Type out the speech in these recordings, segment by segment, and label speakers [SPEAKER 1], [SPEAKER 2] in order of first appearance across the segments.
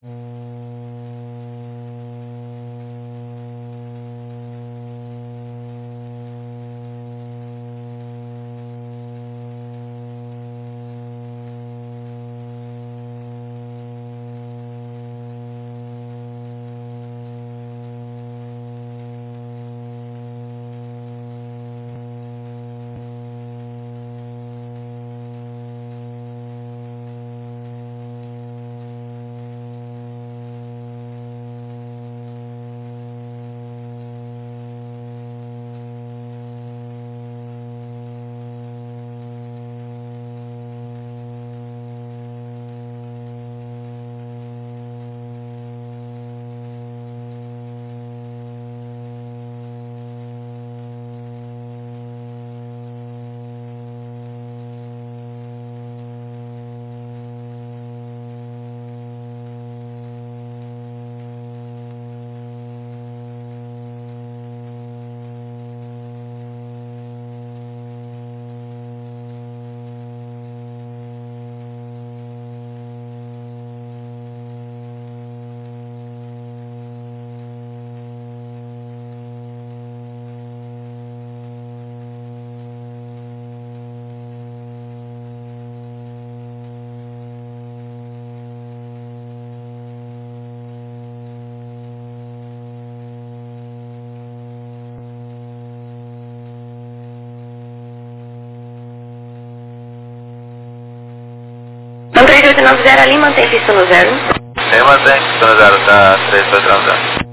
[SPEAKER 1] Então 3890 ali, mantém pista no zero.
[SPEAKER 2] Sim, mantém pista no zero, tá 3890.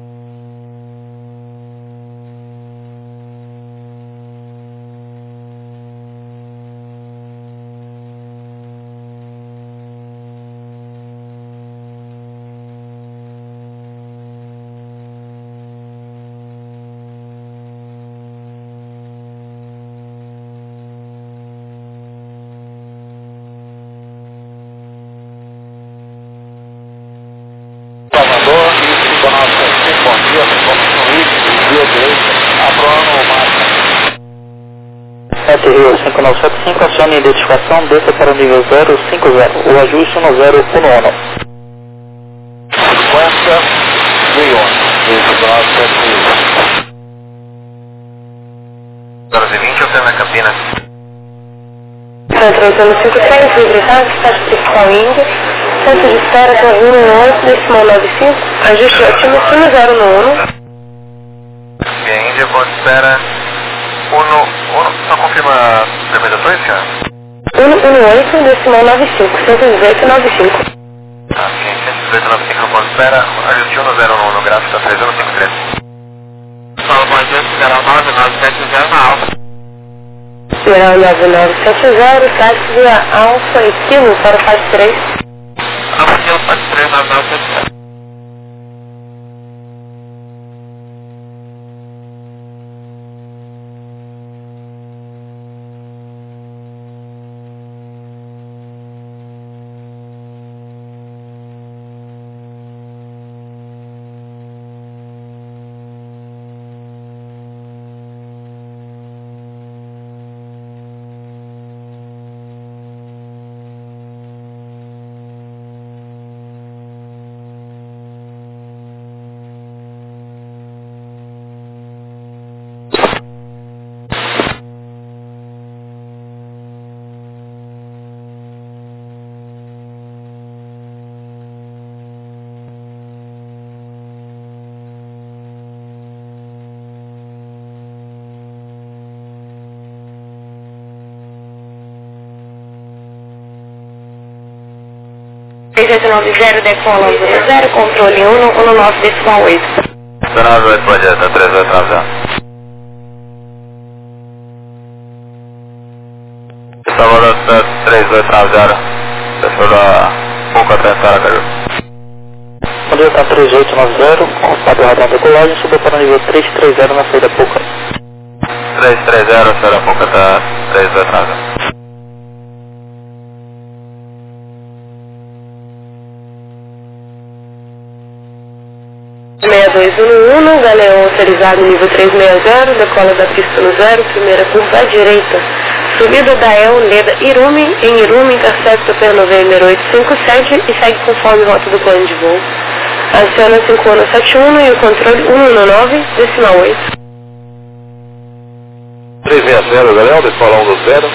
[SPEAKER 3] Salvador, 5975, bom dia, vamos no Rio, via direita, aprovando o máximo. 7 Rio 5975, acione a identificação, desça para o nível 050, o ajuste no 011. 50 milhões, 2975.
[SPEAKER 2] 12h20, eu tenho na Campinas.
[SPEAKER 1] Centro 856, Liberdade, estágio principal Índia. Centro de espera, torre 1 decimal 95, ajuste ótimo, destino 0 no 1.
[SPEAKER 2] Via Índia, ponto de espera 1, só confirma as permitações, cara?
[SPEAKER 1] 118, decimal 95, 118,95.
[SPEAKER 2] Ah, sim, 118,95 no ponto de espera, ajuste 1 no 0 no gráfico, tá 3153.
[SPEAKER 3] Fala, bom dia, Geral 9970 na alta.
[SPEAKER 1] Geral 9970, táxi via Alfa e Kilo para fase 3.
[SPEAKER 3] Amanhã faz 39970.
[SPEAKER 1] decola 0, controle 1, 19 decimal 8.
[SPEAKER 2] 198, bom dia, tá 3890. Salvador, tá 3890. Pessoal da Pouca Atenção, Caju.
[SPEAKER 3] Bom dia, tá 3890, constado radar decolagem, subiu para o nível 330 na saída Pouca.
[SPEAKER 2] 330, saída Pouca, tá 3890.
[SPEAKER 1] 6211, Galeão autorizado nível 360, decola da pista no 0, primeira curva à direita, Subida da El Leda Irumi, em Irumi, intercepta pelo November 857 e segue conforme rota do plano de voo. Aciona 5171 e o controle 119, decimal 8.
[SPEAKER 2] 360, Gabriel, decola 120.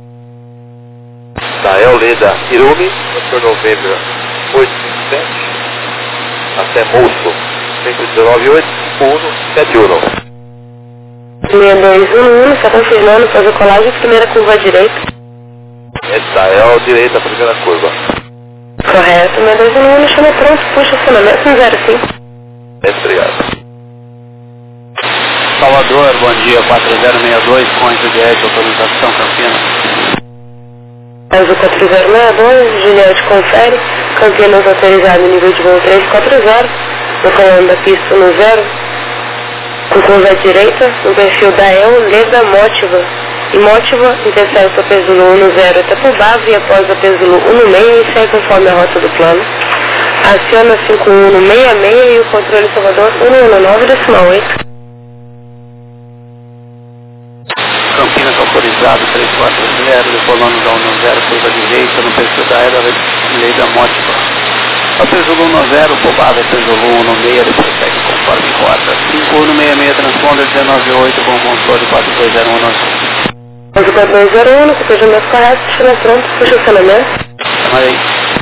[SPEAKER 2] Da El Leda Irumi, Dr. November 857, até Moço, 119.8,
[SPEAKER 1] 6211, está confirmando, faz a colagem, primeira curva à direita.
[SPEAKER 2] Da El direita, primeira curva.
[SPEAKER 1] Correto, 6211, chama pronto, puxa acionamento 05.
[SPEAKER 2] Obrigado.
[SPEAKER 3] Salvador, bom dia, 4062, com Juliette, autorização Campinas.
[SPEAKER 1] Mais o 4062, Juliette confere, Campinas autorizado nível de voo 340, no comando da pista no 0, com curva à direita, no perfil da El Leda Mótiva. E Mótiva, intercepta Pesulo 10 até por base e após a Pesulo 16 e segue conforme a rota do plano. Aciona 5166 e o controle Salvador 119, decimal 8.
[SPEAKER 3] Campinas autorizado 340, decolando da 10, curva direita, no perfil da Leda Mótiva. A Pesulo 10, Pobada Pesulo 16, ele prossegue conforme rota. 5166, transponder 198 com controle 4201.
[SPEAKER 1] 4201, no copejamento correto, chama pronto, puxa o acionamento.
[SPEAKER 3] Chama aí.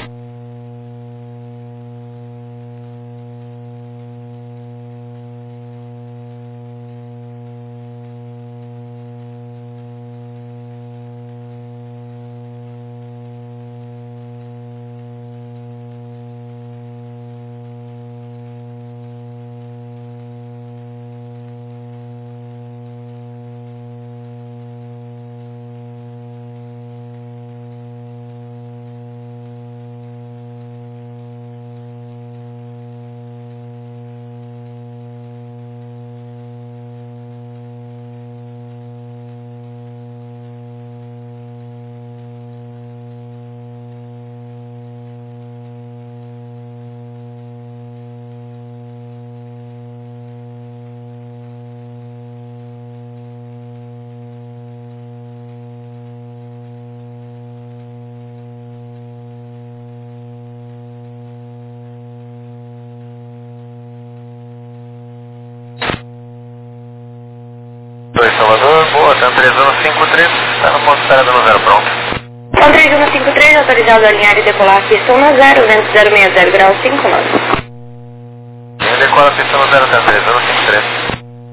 [SPEAKER 2] Salvador, boa, tá 3153, está no ponto de espera do 0 pronto.
[SPEAKER 1] Com 3153, autorizado a alinhar e decolar pista 10, vento 060 graus 5 knots.
[SPEAKER 2] Decola a pista no 0 até 3153.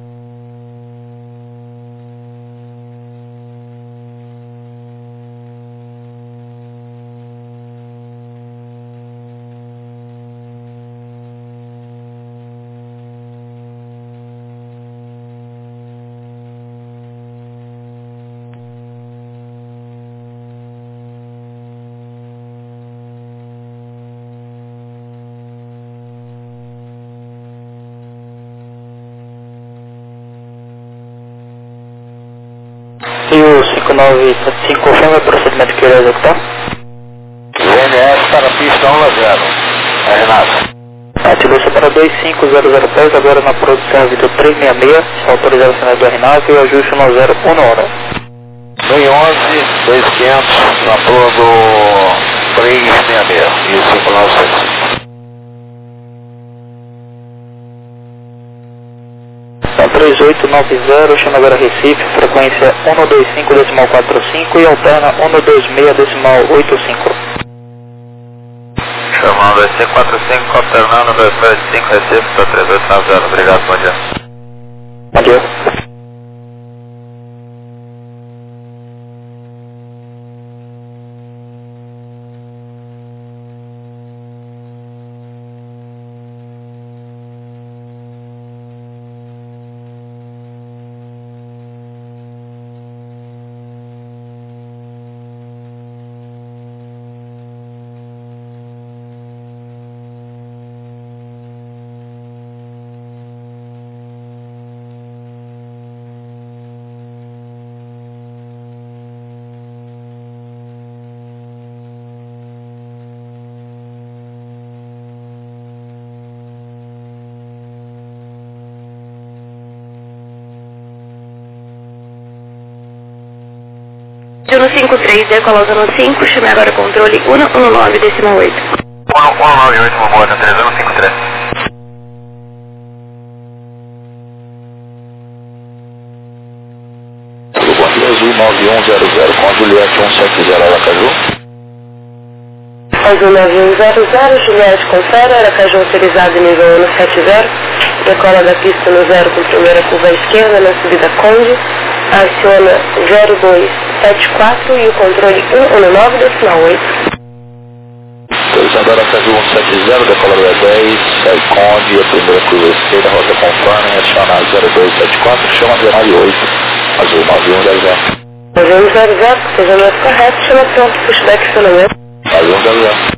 [SPEAKER 3] E o 5975 confirma o procedimento que irá executar?
[SPEAKER 2] VNF para a pista 110. É Renato.
[SPEAKER 3] Ativou-se para 25000 pés, agora na produção Vitor 366, está autorizado a sinal do R9 e o ajuste no 0, 1 hora.
[SPEAKER 2] 111, 2500, na proa do 366 e o 5975.
[SPEAKER 3] Então 3890, chama agora Recife, frequência 125.45 e alterna 126.85.
[SPEAKER 2] Chamando EC45, alternando 225, Recife para 3890. Obrigado, bom dia.
[SPEAKER 3] Bom dia.
[SPEAKER 1] 30153, decola zona 5, chame agora o controle 119, decimal 8.
[SPEAKER 2] 198, uma boa, 30153.
[SPEAKER 3] Azul 9100 com a Juliette 170 Aracaju.
[SPEAKER 1] Azul 9100, Juliette confere, Aracaju autorizado nível 170, decola da pista no 0 com primeira curva à esquerda na subida Conde, aciona 0274 e o controle 119, decimal 8.
[SPEAKER 3] Autorizado Aracaju 170, decola da 10, sai Conde, a primeira curva à esquerda, rota conforme, aciona 0274, chama 08. Azul 9100.
[SPEAKER 1] 9100, procedimento correto, chama pronto, pushback estacionamento.
[SPEAKER 3] Azul 9100.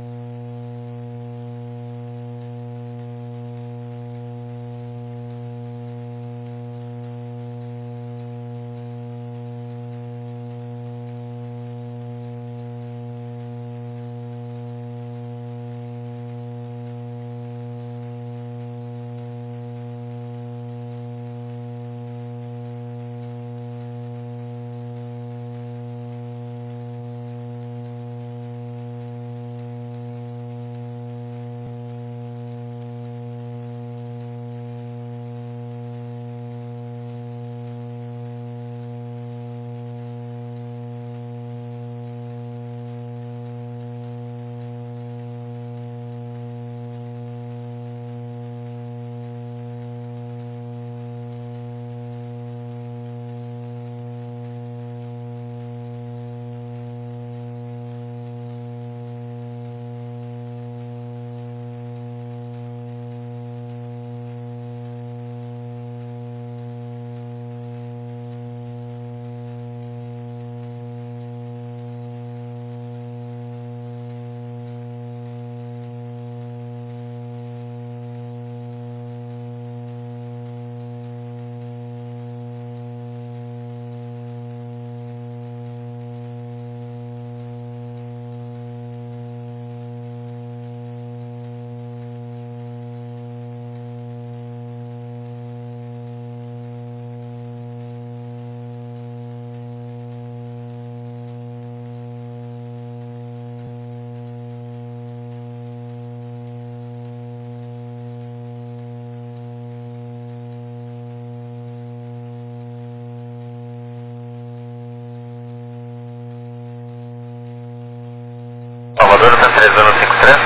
[SPEAKER 2] Salvador, está 3053.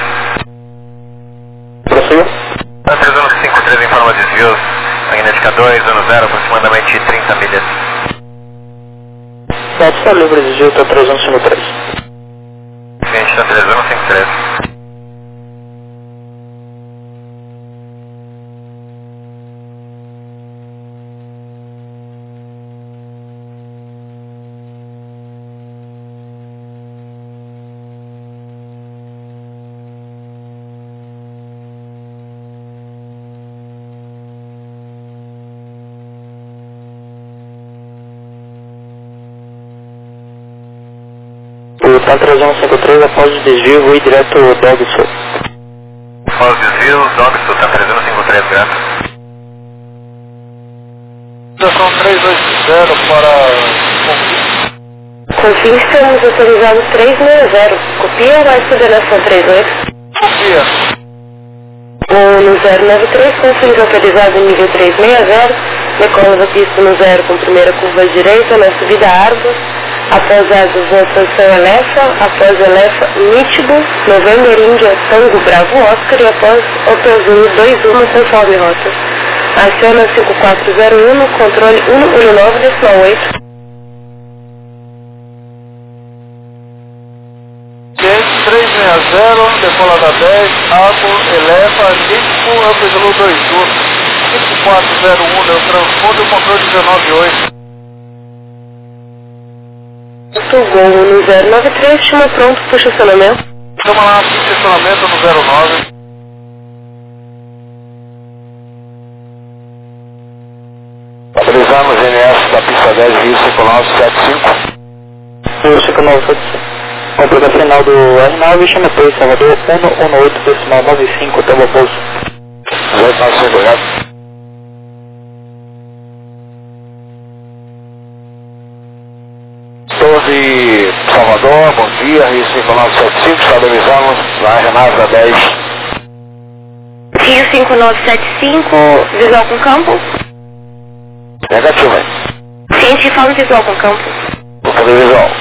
[SPEAKER 3] Prosseguiu.
[SPEAKER 2] Está 3053, informa desvios, magnética 210, aproximadamente 30 milhas.
[SPEAKER 3] Está livre, desvio, está 3153.
[SPEAKER 2] Cliente está 3053.
[SPEAKER 3] Está 3153, após o desvio, vou ir direto ao Dogson.
[SPEAKER 2] Após o desvio, Dogson está 3053, graças.
[SPEAKER 3] Estação 380 para
[SPEAKER 1] Confim, estamos autorizados 360. Copia ou vai coordenação 38?
[SPEAKER 3] Copia.
[SPEAKER 1] No 093, Confins autorizado nível 360, decola da pista no 0 com primeira curva à direita na subida Árvore, após asas na posição Elefa, após Elefa Nítido, November Índia Tango Bravo Oscar e após Autozul 21 conforme rota. Aciona 5401, controle 119, decimal 8.
[SPEAKER 3] 360, decola da 10, Água, Elefa, Nítido, Autozul 21, 5401, eu transporte o controle 198.
[SPEAKER 1] Gol no 093, chama pronto para o estacionamento.
[SPEAKER 3] Chama lá, estacionamento no 09. Autorizamos NS da pista 10, Rio Circular 75. Rio Circular 75. Completa final do R9, chama 3, Salvador 118, decimal 95, até o pouso. 295, obrigado. Torre 5975, estabilizamos na Renata 10.
[SPEAKER 1] Rio 5975, visual com campo.
[SPEAKER 3] Negativo, hein?
[SPEAKER 1] Ciente fala visual com campo.
[SPEAKER 3] Vou fazer visual.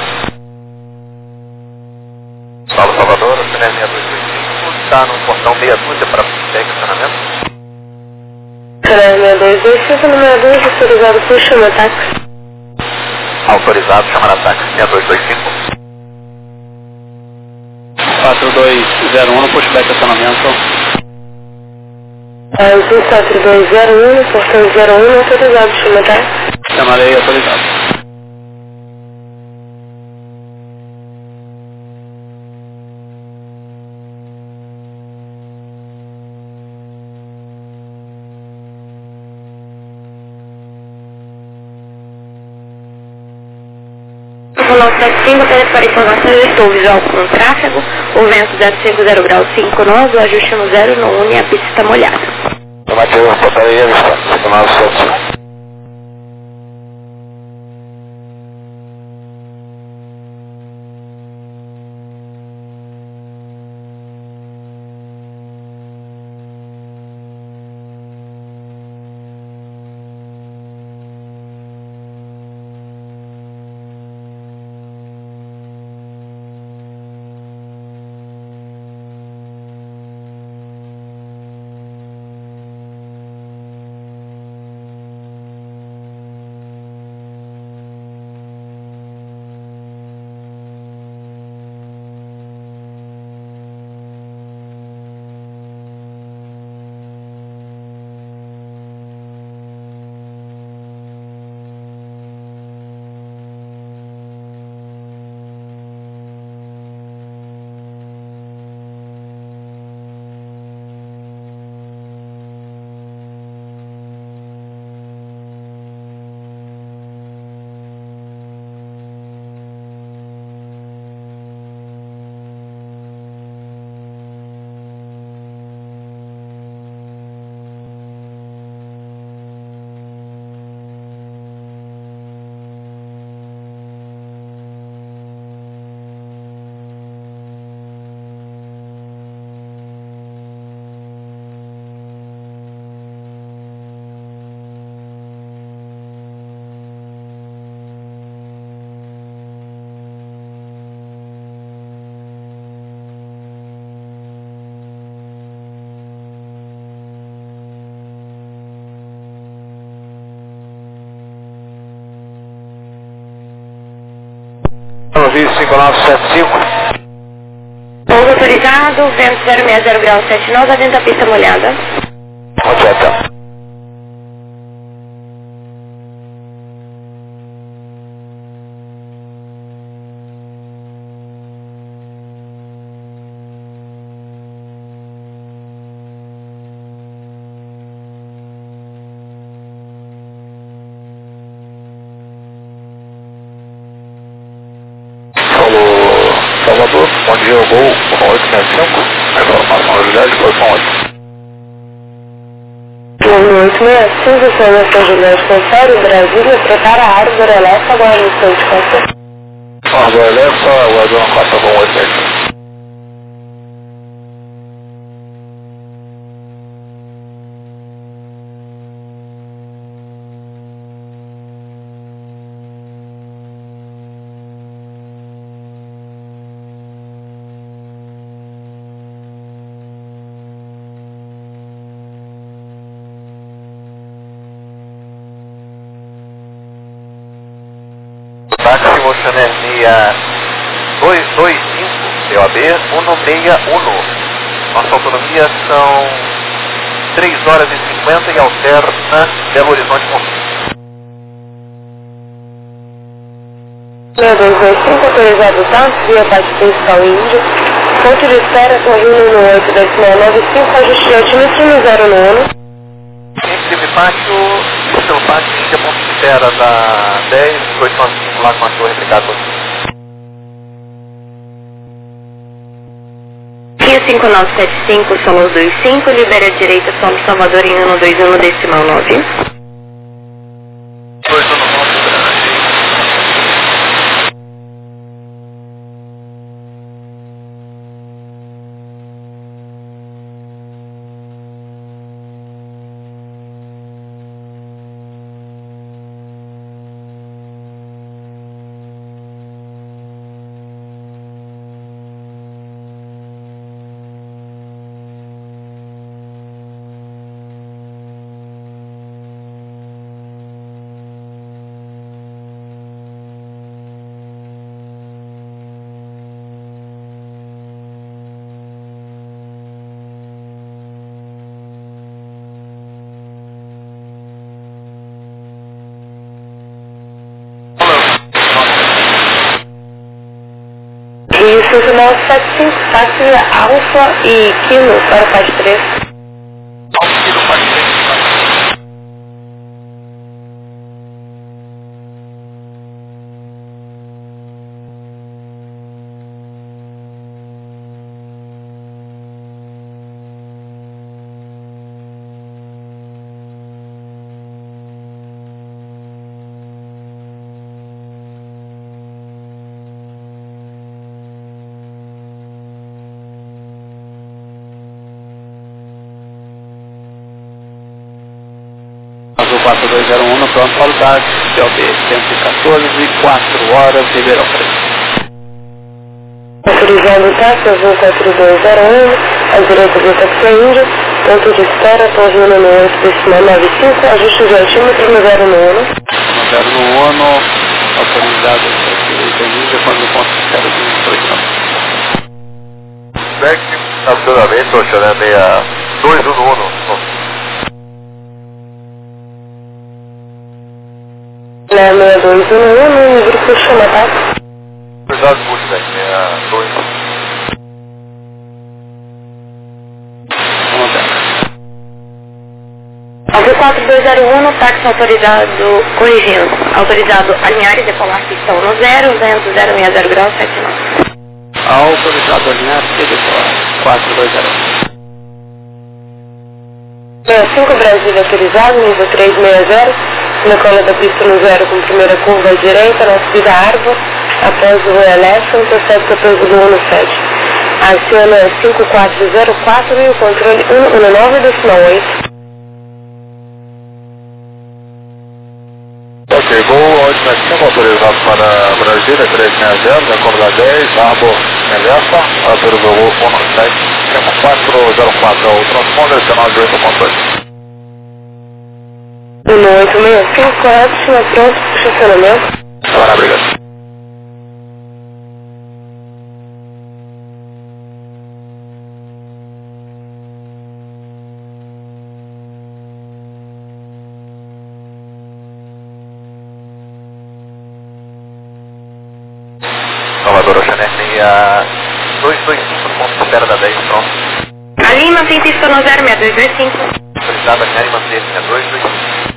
[SPEAKER 2] Paulo Salvador, Cine 6225, está no portão meia dúzia para estacionamento.
[SPEAKER 1] Cine 6225, no 62, autorizado por chama ataque.
[SPEAKER 2] Autorizado, chamar ataque 6225.
[SPEAKER 3] 4201 no pushback estacionamento.
[SPEAKER 1] 4201, portão 01, autorizado, chama ataque.
[SPEAKER 3] Chamarei autorizado.
[SPEAKER 1] O 975, para informação, eu estou visual com tráfego, o vento 050 graus 5 nós, o ajuste no 0 não une, a pista está molhada.
[SPEAKER 3] Informativo, portaria, 5975. Rio 5975.
[SPEAKER 1] Pouso autorizado, vento 060 graus 7 nós, dentro da pista molhada.
[SPEAKER 3] Atleta. Salvador, bom dia, eu vou com 865, informação unidade, posição 8.
[SPEAKER 1] 865, informação Juliette Confere, Brasília, prepara a árvore elétrica, agora no instante, com
[SPEAKER 3] Árvore elétrica, aguardando a quarta com 865.
[SPEAKER 2] Táxi Oceania 225, DOB 161. Nossa autonomia são 3 horas e 50 e alterna Belo Horizonte com
[SPEAKER 1] 6225, autorizado táxi, via parte principal Índio. Ponto de espera, correndo no 8,95, ajuste de altímetro no 0 nono.
[SPEAKER 2] Índice pátio, pelo pátio, Índia, ponto de espera da 10, 895, lá com a torre, obrigado.
[SPEAKER 1] Rio 5975, solo 25, libera a direita, solo Salvador em 121, decimal 9.
[SPEAKER 2] 219,
[SPEAKER 1] 219, final 75, táxi Alfa e Kilo para o Paz 3.
[SPEAKER 2] Alfa Kilo Paz 3.
[SPEAKER 3] Azul 4201 no pronto para o táxi, CLB 114, 4 horas, Ribeirão Preto.
[SPEAKER 1] Autorizado o táxi Azul 4201, à direita do taxi Índia, ponto de espera, pouso no 8, decimal 95, ajuste de altímetro no 0 no 1.
[SPEAKER 3] No 0 no 1, autorizado o taxi Índia, quando o ponto de espera do 8.
[SPEAKER 2] Back, estacionamento, Oxané 6211.
[SPEAKER 1] 6211, grupo chama táxi.
[SPEAKER 2] Cuidado, Bushback, 62.
[SPEAKER 1] Azul 4201, táxi autorizado, corrigindo, autorizado alinhar e decolar pistão no 0, vento 060 graus 79.
[SPEAKER 3] Autorizado alinhar e decolar 4201.
[SPEAKER 1] 65 Brasília autorizado, nível 360, decola da pista no 0 com primeira curva à direita, na subida árvore, após o leste, intercepta pelo 117. Aciona 5404 e o controle 119,8.
[SPEAKER 2] Ok, voo 875 autorizado para Brasília 360, decola 10, Arbor Elefa, altura do voo 197, 5404, o transponder, canal de 8.8.
[SPEAKER 1] 1865, correto, estima pronto para o estacionamento.
[SPEAKER 2] Agora, obrigado. Salvador Oxané 225, ponto de espera da 10, pronto.
[SPEAKER 1] Ali mantém pista no 06225.
[SPEAKER 2] Autorizado a linhar e manter linha 225.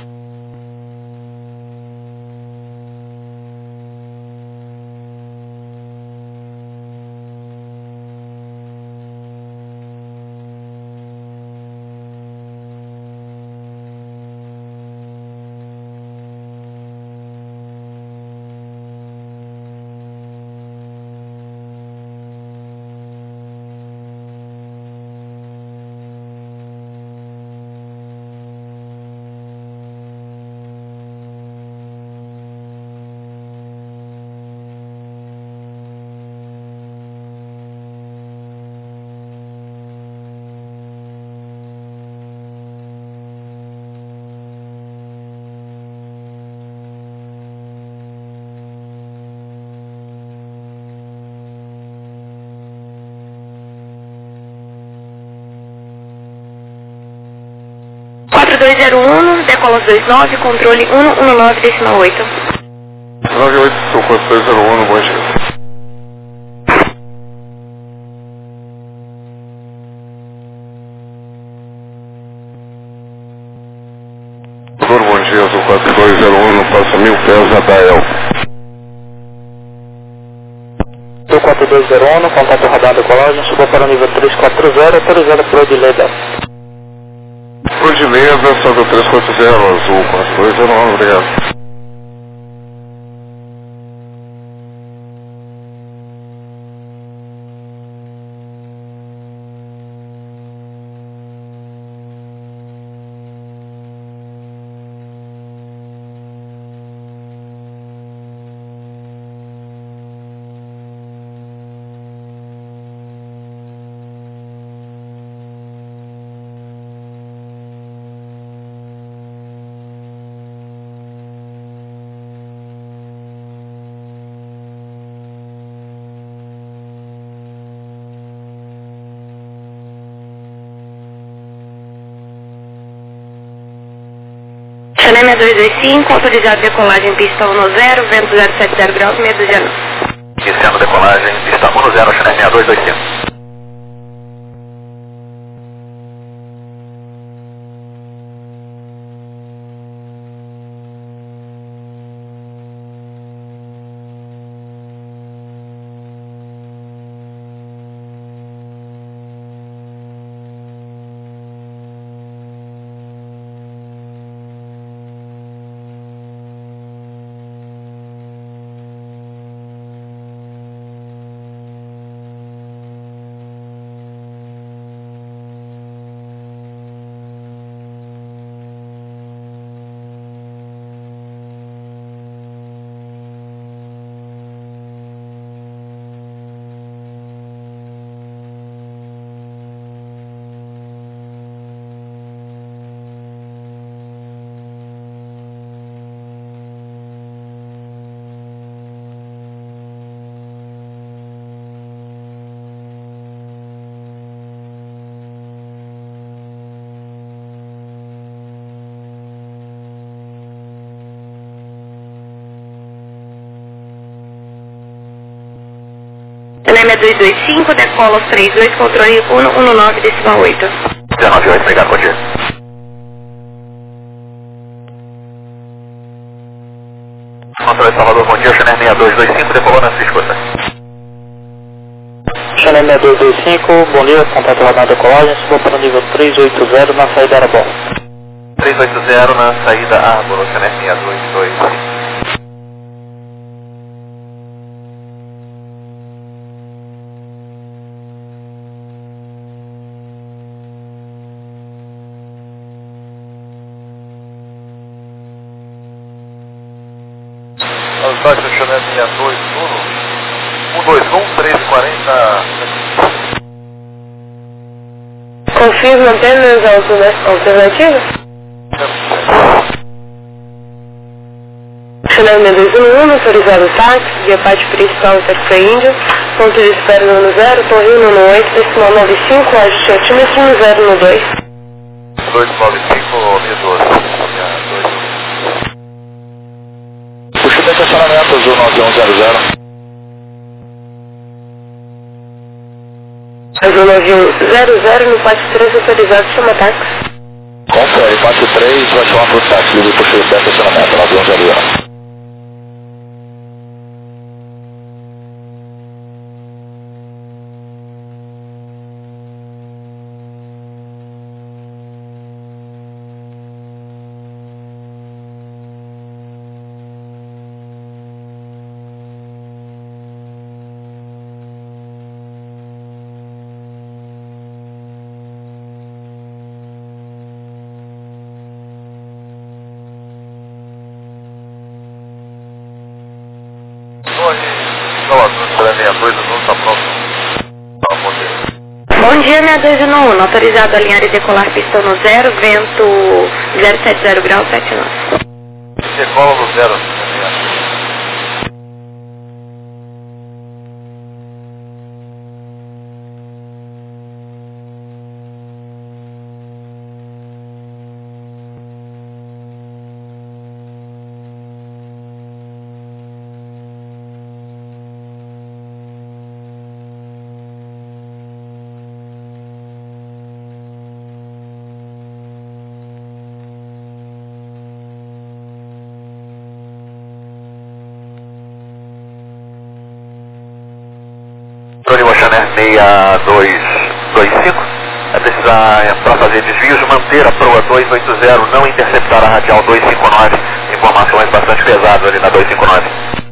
[SPEAKER 1] Decola 29, controle 119,8.
[SPEAKER 2] 98, sou 4201, bom dia. Bom dia, sou 4201, passa 1000 pés a Dael.
[SPEAKER 3] Sou 4201, contato radar da colagem, suba para o nível 340, autorizada por Odileda.
[SPEAKER 2] Odileza, sobe 340, azul 4201, obrigado.
[SPEAKER 1] Chanel 6225, autorizado decolagem pista 10, vento 070 graus, meia dúzia não.
[SPEAKER 2] Iniciando decolagem, pista 10, Channel 6225.
[SPEAKER 1] Channel 225, decola 32, controle 119,8.
[SPEAKER 2] 19,8, obrigado, bom dia. Controle Salvador, bom dia, Channel 6225, decolou na sua escuta.
[SPEAKER 3] Channel 6225, bom dia, contato lá na decolagem, suba para o nível 380 na saída Arbor.
[SPEAKER 2] 380 na saída Arbor, Channel 6225.
[SPEAKER 4] As baixas Channel 121, 1340.
[SPEAKER 1] Confirma apenas a alternativa? Channel 6211, autorizado táxi, via parte principal Taxi Índio, ponto de espera no 0, Torrinho no 8, decimal 95, ajuste altímetro no 0 no 2.
[SPEAKER 4] 295, 1012.
[SPEAKER 2] Puxa de estacionamento azul 9100.
[SPEAKER 1] Azul 9100 no pátio 3, autorizado, chama táxi.
[SPEAKER 2] Confere, pátio 3, vai chamar pro táxi, ligue puxa de estacionamento 9100.
[SPEAKER 1] Bom dia, 6211, autorizado a alinhar e decolar pistão no 0, vento 070 graus 79.
[SPEAKER 4] Decola no 0.
[SPEAKER 2] Channel 6225, vai precisar, para fazer desvios, manter a proa 280, não interceptar a radial 259, informações bastante pesadas ali na 259.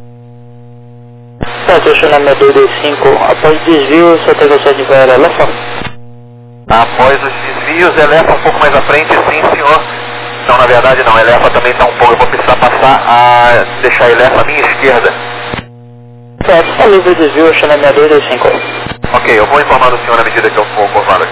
[SPEAKER 3] Certo, Channel 225, após desvio, você tem você de ver Elefa?
[SPEAKER 2] Após os desvios, Elefa um pouco mais à frente, sim senhor. Não, na verdade não, Elefa também está um pouco, eu vou precisar passar a deixar Elefa à minha esquerda.
[SPEAKER 3] Certo, está livre de desvio, Channel 225.
[SPEAKER 2] Ok, eu vou informar o senhor na medida que eu for informado.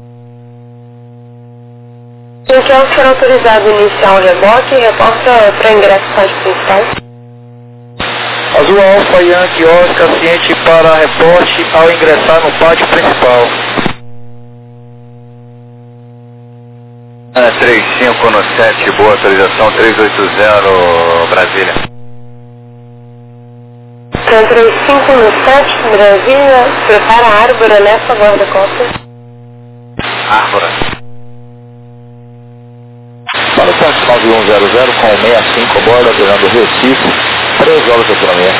[SPEAKER 1] Então, será autorizado iniciar o reboque, reporta para ingresso no pátio principal.
[SPEAKER 3] Azul Alfa Yankee Oscar, ciente para reporte ao ingressar no pátio principal.
[SPEAKER 2] 35 no 7, boa autorização, 380 Brasília.
[SPEAKER 1] 35 no 7, Brasília, prepara a Árbora nessa guarda-costas.
[SPEAKER 2] Árbora. Para o ponto 9100 com 65 a bordo, aterrando Recife, 3 horas de autonomia.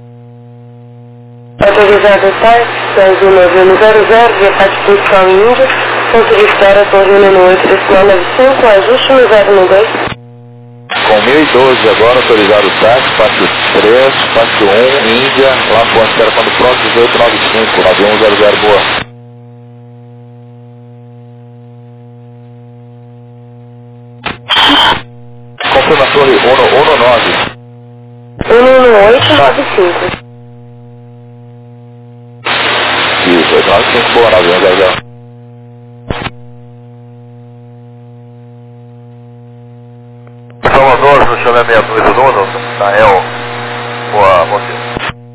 [SPEAKER 1] Autorizado táxi, Azul 9100, via Patrição Índia, ponto de espera, Torino no 8395, ajuste no 012.
[SPEAKER 2] Com 1012 agora, autorizado táxi, parte 3, parte 1, Índia, lá ponto espera quando pronto, 1895, 9100, boa. Confirma torre 119.
[SPEAKER 1] 11895.
[SPEAKER 2] Isso, 895, boa, 9100.
[SPEAKER 4] Salvador, no chalé 62 Nuno, Nael, boa, bom dia.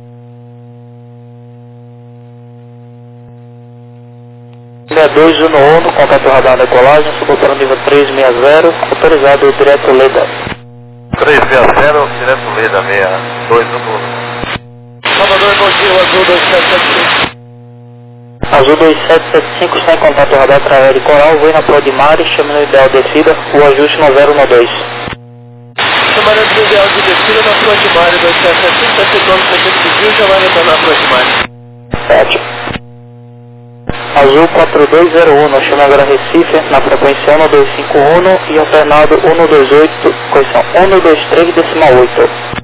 [SPEAKER 3] Uno, contato radar decolagem, suboperando nível 360, autorizado direto Leda.
[SPEAKER 4] 360, direto Leda, 62
[SPEAKER 3] Salvador, bom dia, Azul 2775. Azul 2775 está em contato radar através de Coral, vem na Pro de Mare, chama no ideal descida, o ajuste no 012.
[SPEAKER 5] Chamando do ideal de descida na Pro de Mare 2775, está situando o sentido de Rio, já vai retornar a Pro de Mare.
[SPEAKER 3] Ótimo. Azul 4201, chama agora Recife, na frequência 1251 e alternado 128, correção, 123 decimal 8.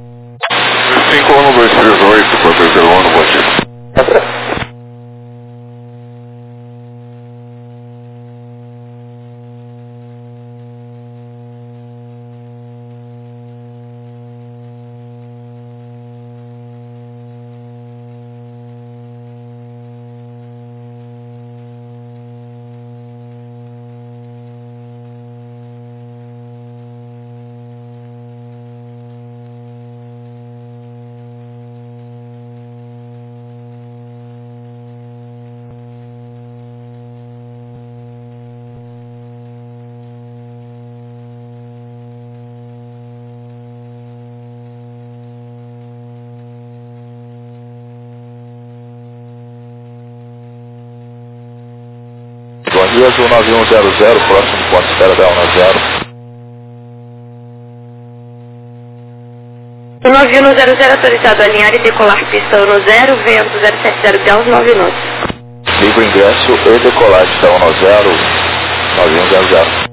[SPEAKER 2] 51238, 4201, bom dia. Bom dia, Azul 9100, próximo ponto de espera da 10.
[SPEAKER 1] O 9100 autorizado a alinhar e decolar pista 10, vento 070 graus 9 knots.
[SPEAKER 2] Liga o ingresso e decolagem da 9100.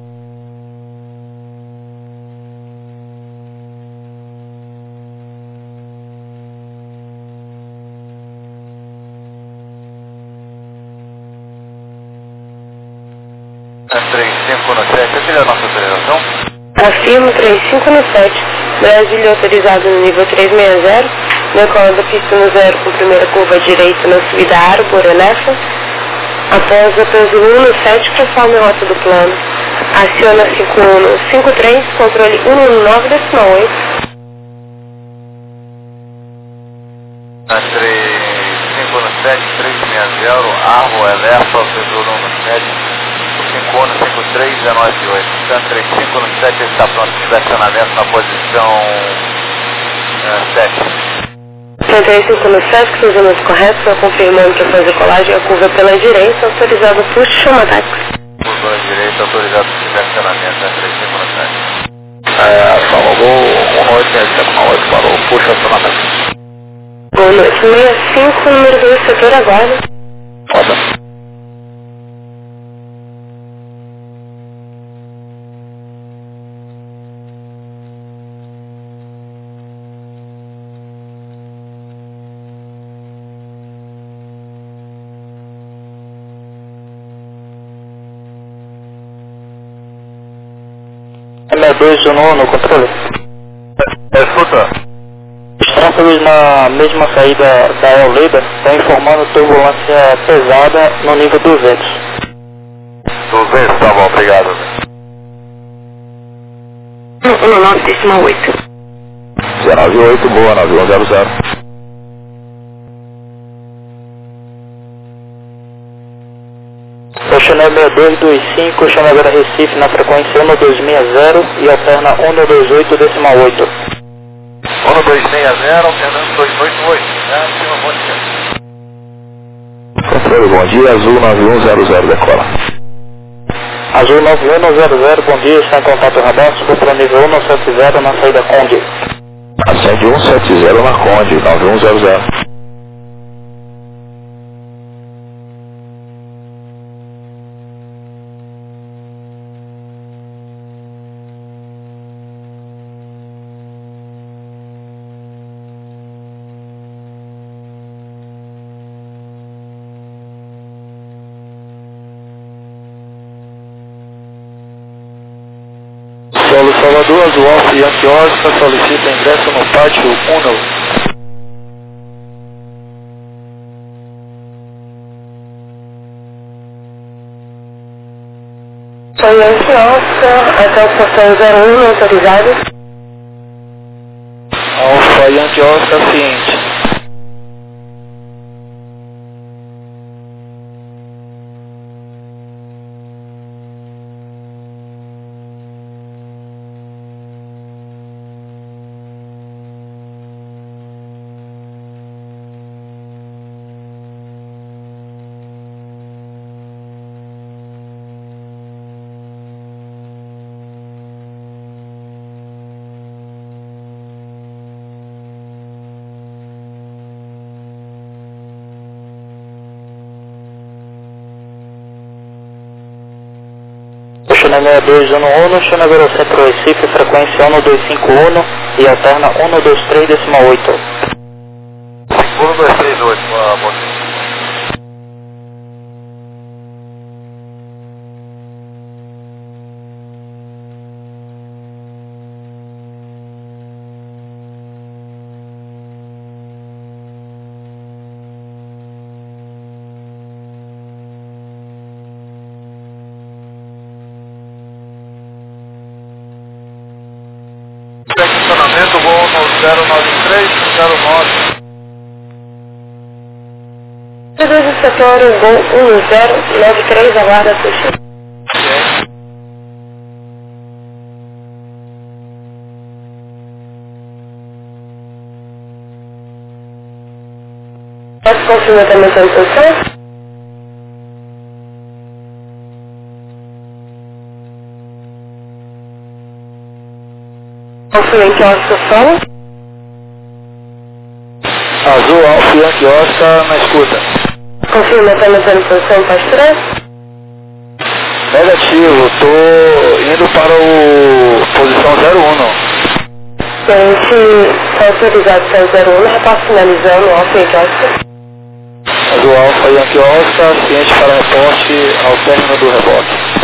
[SPEAKER 4] É 35 no 7, aqui é a nossa autorização?
[SPEAKER 1] Afirmo 35 no 7, Brasília autorizado no nível 360, decolando a pista no 0 com primeira curva direita na subida Árbora nessa, após a peso 1 no 7 conforme a rota do plano. Aciona 5153, controle 119 decimal 8.
[SPEAKER 4] É 35 no 7, 360, Arro, Elefa, peso 1 no 7. 5153, 198. Portanto, 35 no 7, ele está pronto de estacionamento na posição 7.
[SPEAKER 1] 35 no 7, cruzamento correto, confirmando que após a colagem a curva pela direita, autorizado push, chama táxi.
[SPEAKER 4] Curva à direita, autorizado de estacionamento, 35 no 7.
[SPEAKER 2] Salvador, 188, parou, puxa acionamento.
[SPEAKER 1] Boa noite, 65, número 2, setor agora.
[SPEAKER 2] Roda.
[SPEAKER 3] M2 no controle.
[SPEAKER 4] Escuta.
[SPEAKER 3] Os tráfegos na mesma saída da Eoleda estão informando turbulência pesada no nível 200.
[SPEAKER 4] 200, tá bom, obrigado.
[SPEAKER 1] 119 decimal 8.
[SPEAKER 2] 098, boa, 9100.
[SPEAKER 3] Chanel 6225, chama agora Recife na frequência 1260 e alterna 128 decimal 8.
[SPEAKER 4] 1260, Fernando 288, né? Cima, bom dia.
[SPEAKER 2] Controle, bom dia, Azul 9100 decola.
[SPEAKER 3] Azul 9100, bom dia, está em contato radar, para nível 170 na saída Conde.
[SPEAKER 2] Acende 170 na Conde, 9100.
[SPEAKER 3] Solo Salvador, Azul Alfa Yankee Oscar, solicita ingresso no pátio 1.
[SPEAKER 1] Foi Yankee Oscar, até o portão 01, autorizado.
[SPEAKER 3] Alfa Yankee Oscar, ciente. China 6211, China Vero Centro Recife, frequência 1251 e alterna 123,8.
[SPEAKER 4] 1238, bom dia. Estacionamento, voo no 093, 09.
[SPEAKER 1] 32 do setor, voo 1093, aguarda a puxa. Pode confirmar também a posição? Confirmem que Oscar fala.
[SPEAKER 3] Azul Alfa Yankee Oscar na escuta.
[SPEAKER 1] Confirma também a posição para trás.
[SPEAKER 3] Negativo, estou indo para o posição 01.
[SPEAKER 1] A gente está autorizado para o 01, já está finalizando o Alfa Yankee Oscar.
[SPEAKER 3] Azul Alfa Yankee Oscar, ciente para reporte ao término do rebote.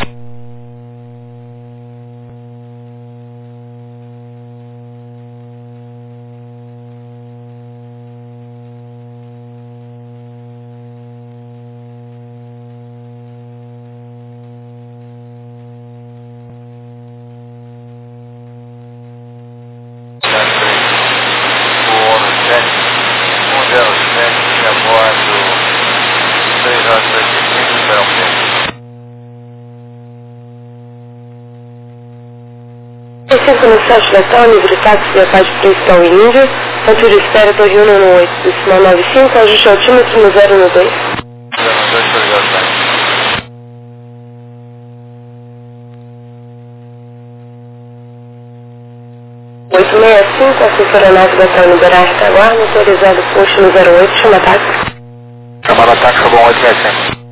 [SPEAKER 1] No site letal, livre táxi da parte principal em Índia, altura espera Torre 118, decimal 95, ajuste altímetro no 012. 865, assessor aeronave da TAM liberar retaguarda, autorizado posto no 08, chama táxi.
[SPEAKER 4] Chamada táxi, bom 865.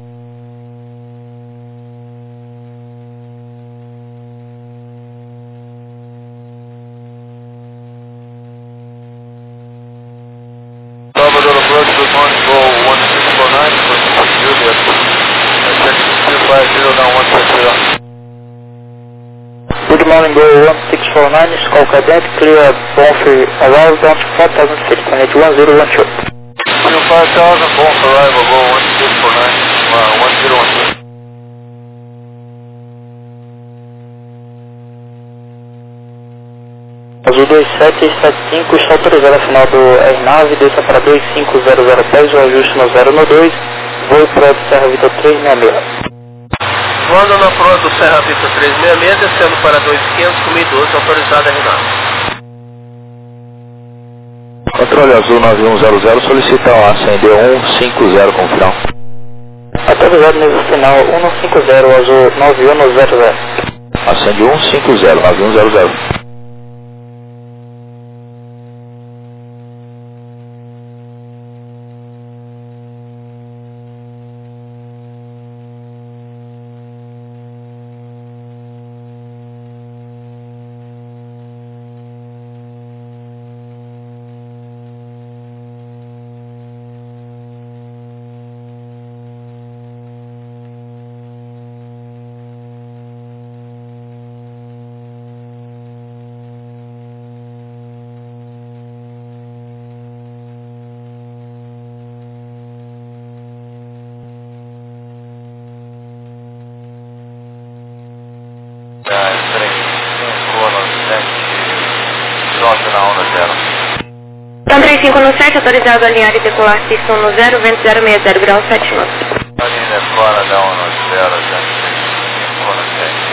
[SPEAKER 4] Salvador approach, good morning, go 1649, for Julia, check 250 down 160.
[SPEAKER 3] Good morning, go 1649, Skull Cadet, clear both arrival down to 4000 feet, connect 1012.
[SPEAKER 4] 5000, both arrival, go 1649, 1012.
[SPEAKER 3] Azul 2775 está autorizado a final do RNAV, desça para 250010, o ajuste no 012, voo para Serra Vitor 366.
[SPEAKER 5] Voando na proa do Serra Vitor 366, descendo para 2500 com 1012, autorizado a RNAV.
[SPEAKER 2] Controle azul 9100, solicita um acender 150 com final.
[SPEAKER 3] Autorizado nível final 150, azul 9100.
[SPEAKER 2] Acende 150, 9100.
[SPEAKER 1] Então 3517, autorizado a alinhar e decolar pista 10, vento 060 graus 7 knots.
[SPEAKER 4] Linha fora da 10, 3517.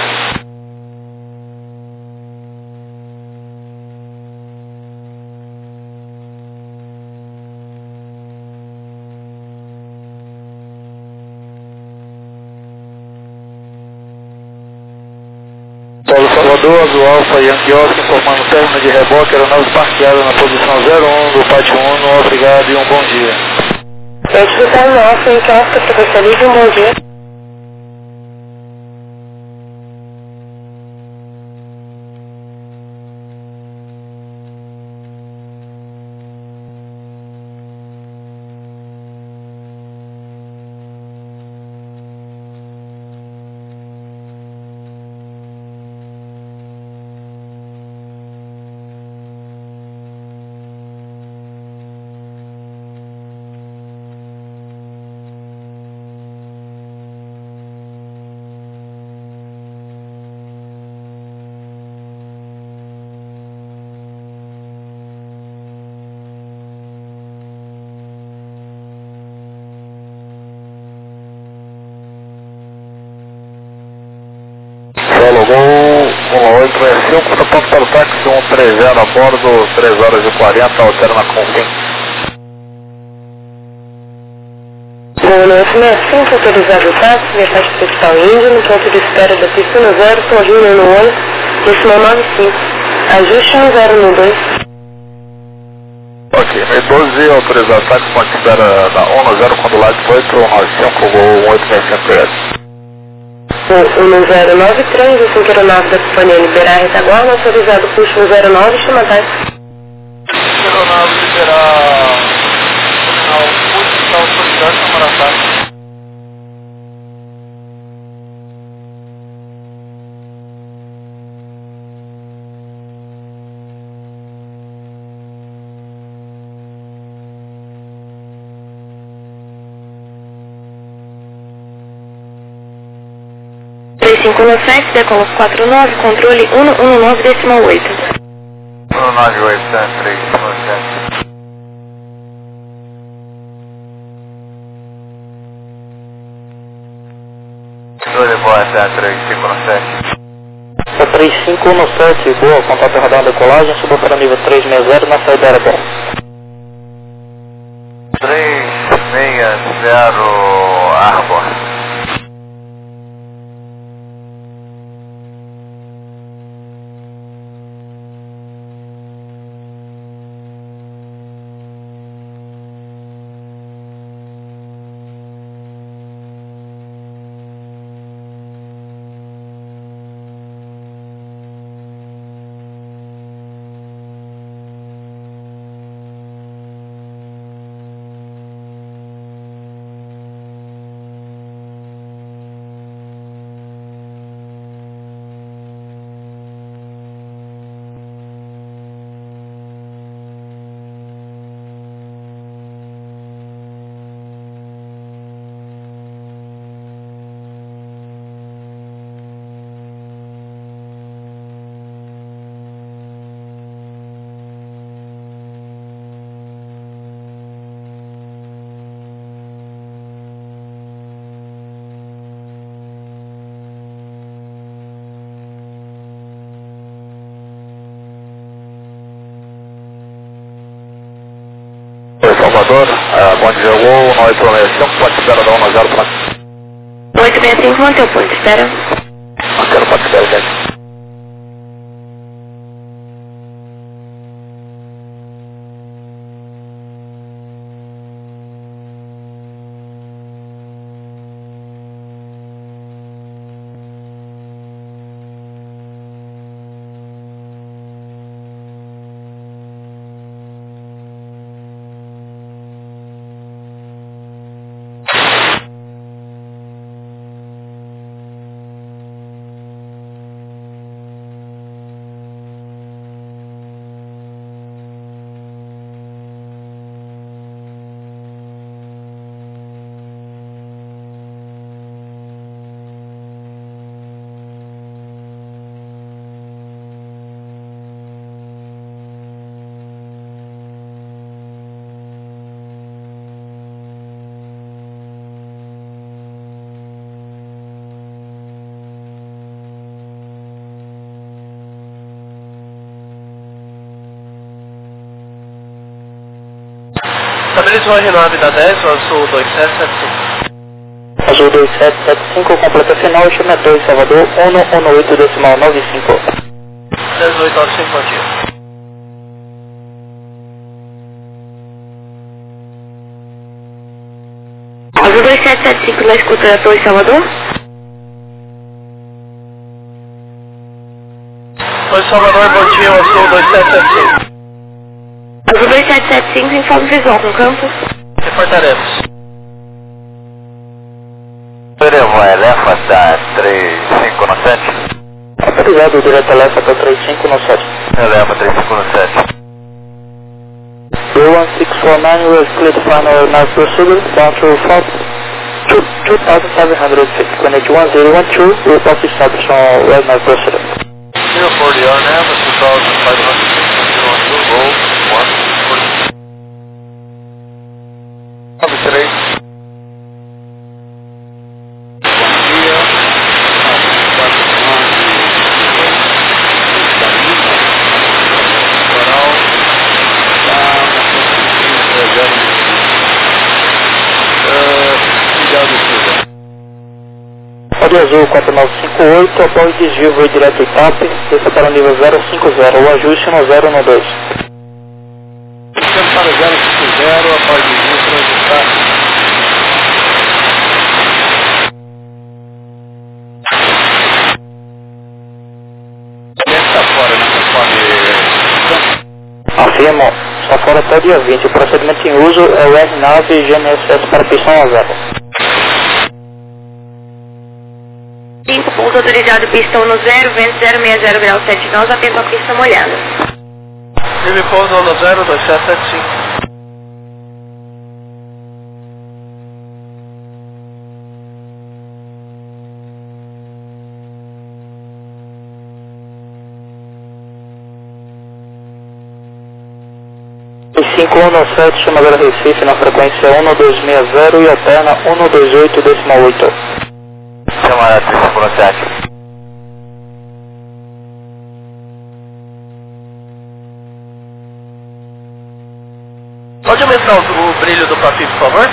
[SPEAKER 2] Paulo Salvador, azul Alfa Yankee Oscar, informando término de reboque, aeronave parqueada na posição 01 do pátio 1, obrigado e um bom dia.
[SPEAKER 1] Edificar no Alfa Yankee Oscar, professor Lídio, um bom dia.
[SPEAKER 2] Gol 185, no ponto para o táxi 130 a bordo, 3 horas e 40, alterna com fim.
[SPEAKER 1] Voo no F65, autorizado o táxi, vertente principal Índia, no ponto de espera da pista 0, Torrinho no 11, decimal 95. Ajuste 1012.
[SPEAKER 2] Ok, meio 12, autorizado o táxi, ponto de espera da 10, quando lá 1895, Gol 185.
[SPEAKER 1] 1093, assim que a aeronave da companhia liberar a retaguarda, autorizado o custo 09, chama táxi.
[SPEAKER 4] Aeronave liberar o custo, está autorizado a chamar a táxi.
[SPEAKER 1] Decola 49, controle 119 decimal 8.
[SPEAKER 4] 198, 3517. Controle boa, 3517.
[SPEAKER 3] 3517, boa, contato radar decolagem, suba para nível 360 na saída aérea.
[SPEAKER 4] 360 Arbor.
[SPEAKER 2] Salvador, bom dia, voo 865, pode espera da 10 para
[SPEAKER 1] 865, mantém o ponto, espera.
[SPEAKER 2] Mantendo o ponto, espera, gente.
[SPEAKER 5] Estabeleço o R9 da 10, o azul 2775.
[SPEAKER 3] Azul 2775, completa final, chama 2, Salvador, 118,95.
[SPEAKER 5] 1895, bom dia.
[SPEAKER 1] Azul 2775 na escuta da Torre Salvador.
[SPEAKER 5] Oi, Salvador, bom dia, o azul 2775.
[SPEAKER 1] Azul 2775, informe visual com campo.
[SPEAKER 5] Reportaremos.
[SPEAKER 4] Esperemos, eleva 3597.
[SPEAKER 3] Obrigado, direto Alefa, 35 no 7.
[SPEAKER 4] Eleva 3597.
[SPEAKER 3] 1649 was cleared final now procedure down to 2750. Connect 1012, report established on right now procedure.
[SPEAKER 4] 040 RNAV, 2500, roll, 143.
[SPEAKER 3] Rádio Azul 4958, após desvio voo direto ITAP, desça para o nível 050, o ajuste no 012.
[SPEAKER 2] Descendo para 050, após desvio, transitar. Quem está fora, né? Conforme...
[SPEAKER 3] Afirmo, está fora até o dia 20. O procedimento em uso é o R9 e GNSS para pistão a zero.
[SPEAKER 1] 5 ponto autorizado, pistão no 0, vento 060 grau 7 nós, atento à pista molhada.
[SPEAKER 5] Firme pouso no 02775.
[SPEAKER 3] E 5117, chamadora Recife na frequência 1260 e alterna 128,8.
[SPEAKER 4] Chamada 3597.
[SPEAKER 5] Pode aumentar o brilho do papi, por favor?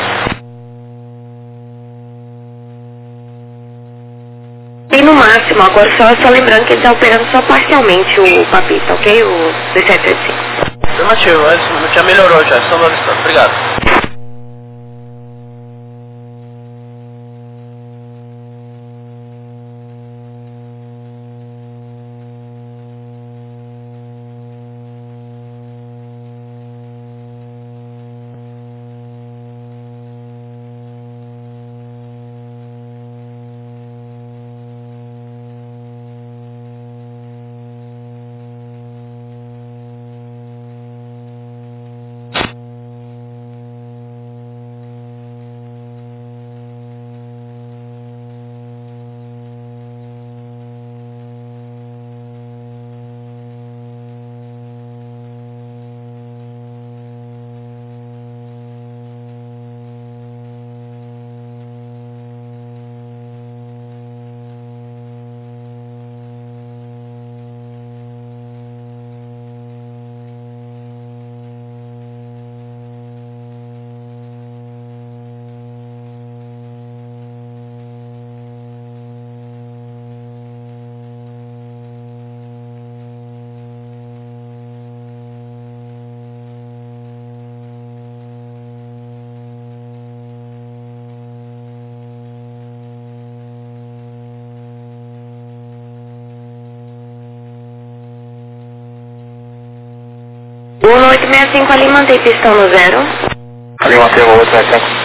[SPEAKER 1] E no máximo, agora só lembrando que ele está operando só parcialmente o papita, ok? O 2775.
[SPEAKER 5] Afirmativo, mas já melhorou já, estamos avistando. Obrigado.
[SPEAKER 1] 1865 ali, mantém pistão no 0.
[SPEAKER 2] Ali mantém o 865.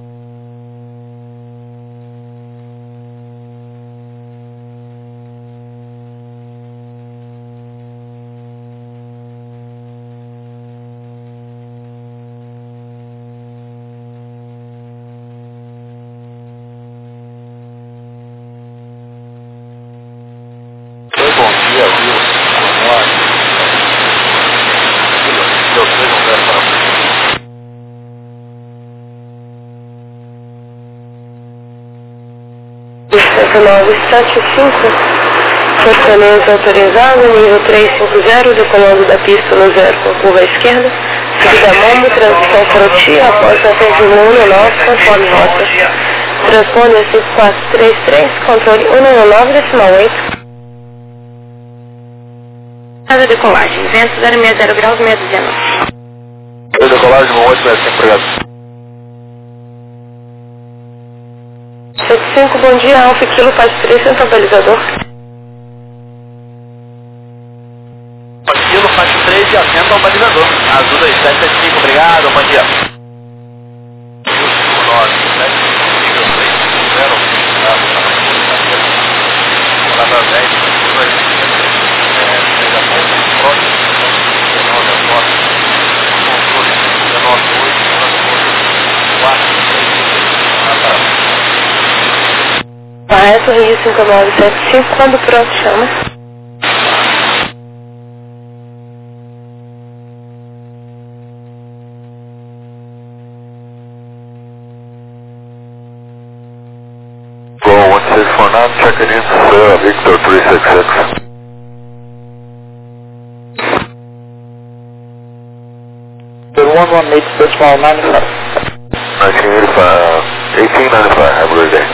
[SPEAKER 4] Bom dia, viu? Deu 3 1 0 para
[SPEAKER 1] Distância 975, Fortaleza autorizado, nível 350, do comando da pista no 0 com curva à esquerda, subida Momo, transição Froti, após a Terminal 19, conforme rota. Transponder 5433, controle 119,8. Casa decolagem, vento 060 graus, 619.
[SPEAKER 2] Decolagem 1865, obrigado.
[SPEAKER 1] 75, bom dia, Alfa Kilo, faz 3, centro balizador.
[SPEAKER 4] Kilo, faixa 3 e assento ao balizador. Azul 2775, obrigado, bom dia. 5
[SPEAKER 1] Essa Rio 5975, quando pronto, chama.
[SPEAKER 2] Go 1649, checking in, Sierra Victor 366. The 118.95. 1895, have a good day.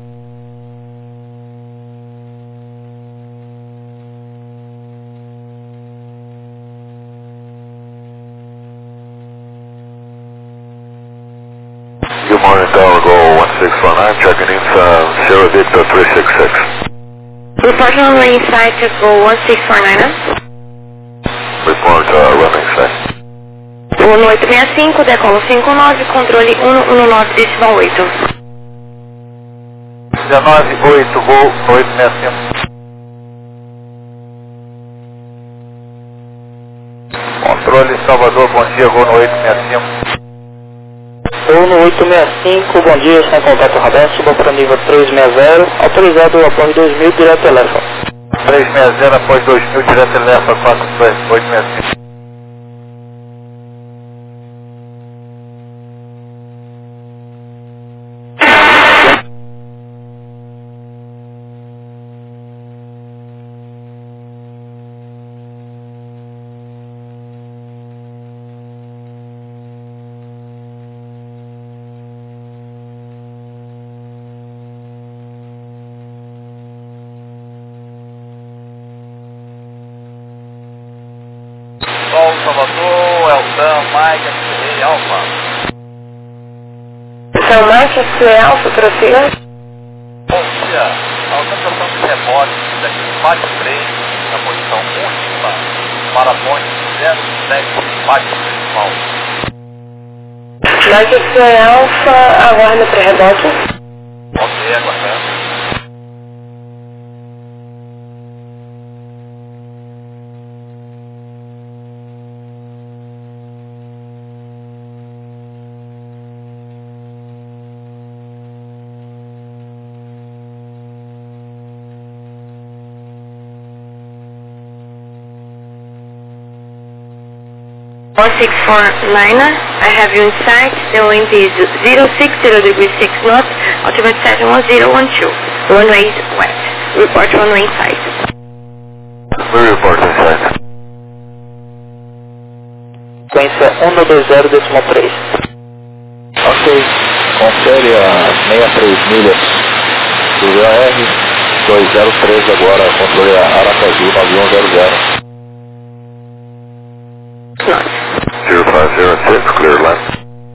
[SPEAKER 2] Good morning, Tower Go 1649, checking in, Sierra Victor 366.
[SPEAKER 1] Report runway inside to go 1649.
[SPEAKER 2] Report running side.
[SPEAKER 1] 1865, decolo 59, controle 119,8.
[SPEAKER 2] 198, Gol 865. Controle Salvador, bom dia, Gol no 865.
[SPEAKER 3] Gol no 865, bom dia, sem contato radar, suba para nível 360, autorizado após 2000, direto Elefa.
[SPEAKER 2] 360 após 2000, direto Elefa 42865.
[SPEAKER 4] Sol, Salvador, Elton, Mike, X-Ray, Alfa.
[SPEAKER 1] São Mike, X-Ray Alfa, prossiga.
[SPEAKER 4] Bom dia, a organização de rebote daqui Mach 3, na posição última, para ponte 07, Paulo.
[SPEAKER 1] Mike, X-Ray Alfa, aguarda para rebote.
[SPEAKER 4] Ok, aguardando.
[SPEAKER 1] Liner, I have you in sight. The wind is 060 degrees 6 knots, altimeter 71012. Runway is wet. Report runway in sight.
[SPEAKER 2] We report in sight.
[SPEAKER 3] Sequência 120,3.
[SPEAKER 2] Ok, confere a 63 milhas do AR 203 agora, controle Aracaju 9100. 0506, clear line.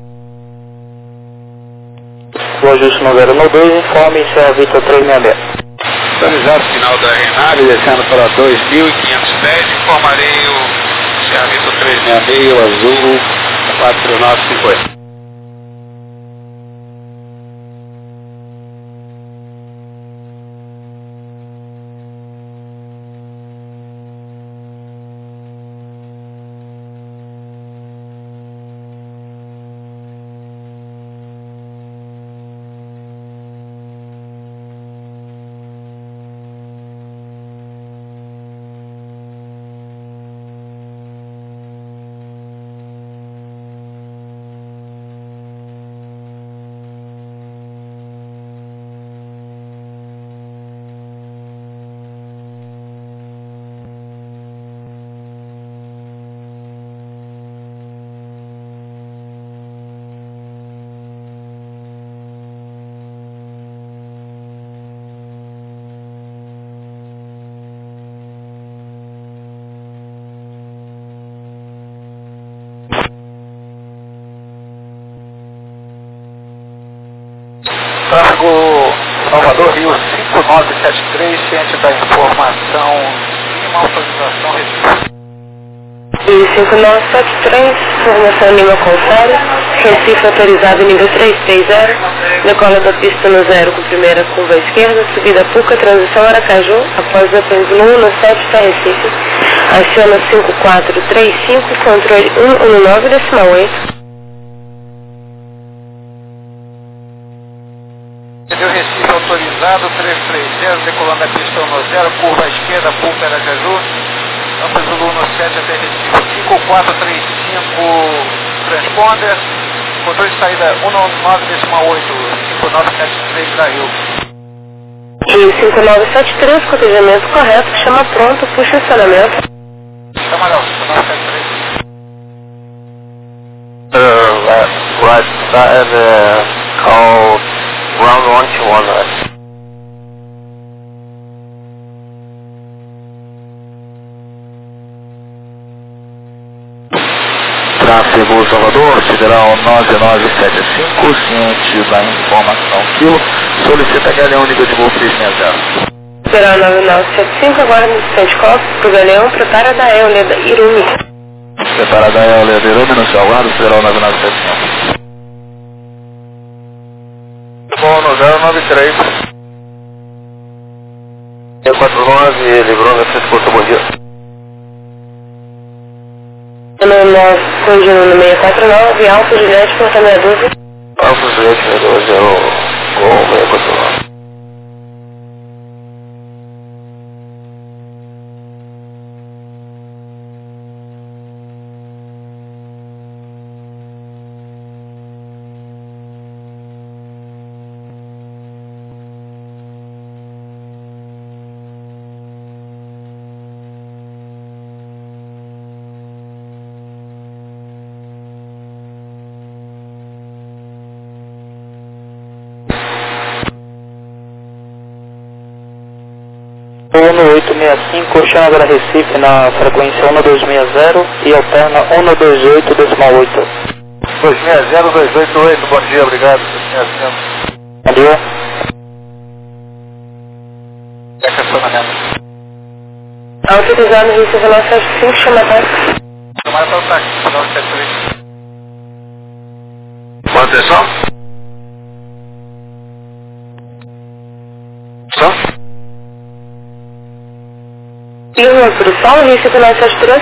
[SPEAKER 3] O ajuste no 092, informe Sierra Victor 366.
[SPEAKER 2] Atualizado o sinal da Renale, descendo para 2.510, informarei o
[SPEAKER 3] Sierra Vitor 366, Azul 4958.
[SPEAKER 2] Tráfego Salvador Rio 5973, ciente da informação, mínima autorização Recife.
[SPEAKER 1] E 5973, formação Lima Confere, Recife autorizado nível 330, decola da pista no 0 com primeira curva à esquerda, subida Puca, transição Aracaju, após o pêndulo 17 para Recife, aciona 5435, controle 119,8.
[SPEAKER 2] Pneu Recife autorizado, 330, decolando a pista no 0, curva à esquerda, Puca, Aracaju, Campos Zulu 17 até Recife, 5435, transponder, controle de saída 119,8, 5973 da Rio.
[SPEAKER 1] E 5973, cotejamento correto, chama pronto, puxa o estacionamento.
[SPEAKER 2] Camarão, 5973.
[SPEAKER 3] Right side, call round 121, right?
[SPEAKER 2] Tráfego Salvador, Federal 9975, ciente da informação quilo, solicita Galeão, nível de voo 360.
[SPEAKER 1] Federal 9975, agora no distante copo, pro Galeão, prepara da Euleda Irumi.
[SPEAKER 2] Prepara da Euleda Irumi, no seu aguardo, Federal 9975. Bom, no 093.
[SPEAKER 3] 649, livrou meu transporte, bom dia.
[SPEAKER 1] No 9, corrigindo no 649, Alfa Juliette, porta meia dúzia.
[SPEAKER 3] Alfa Juliette, 620, Gol 649.
[SPEAKER 6] No 865, chama para Recife na frequência 1260 e alterna 128,8.
[SPEAKER 2] 260288, bom dia, obrigado.
[SPEAKER 6] Bom dia.
[SPEAKER 2] É estacionamento.
[SPEAKER 1] Autorizado no Recife 975, chama táxi.
[SPEAKER 2] Tomara para o táxi, 973.
[SPEAKER 3] Boa atenção. Só?
[SPEAKER 1] Firma produção, Recife 973.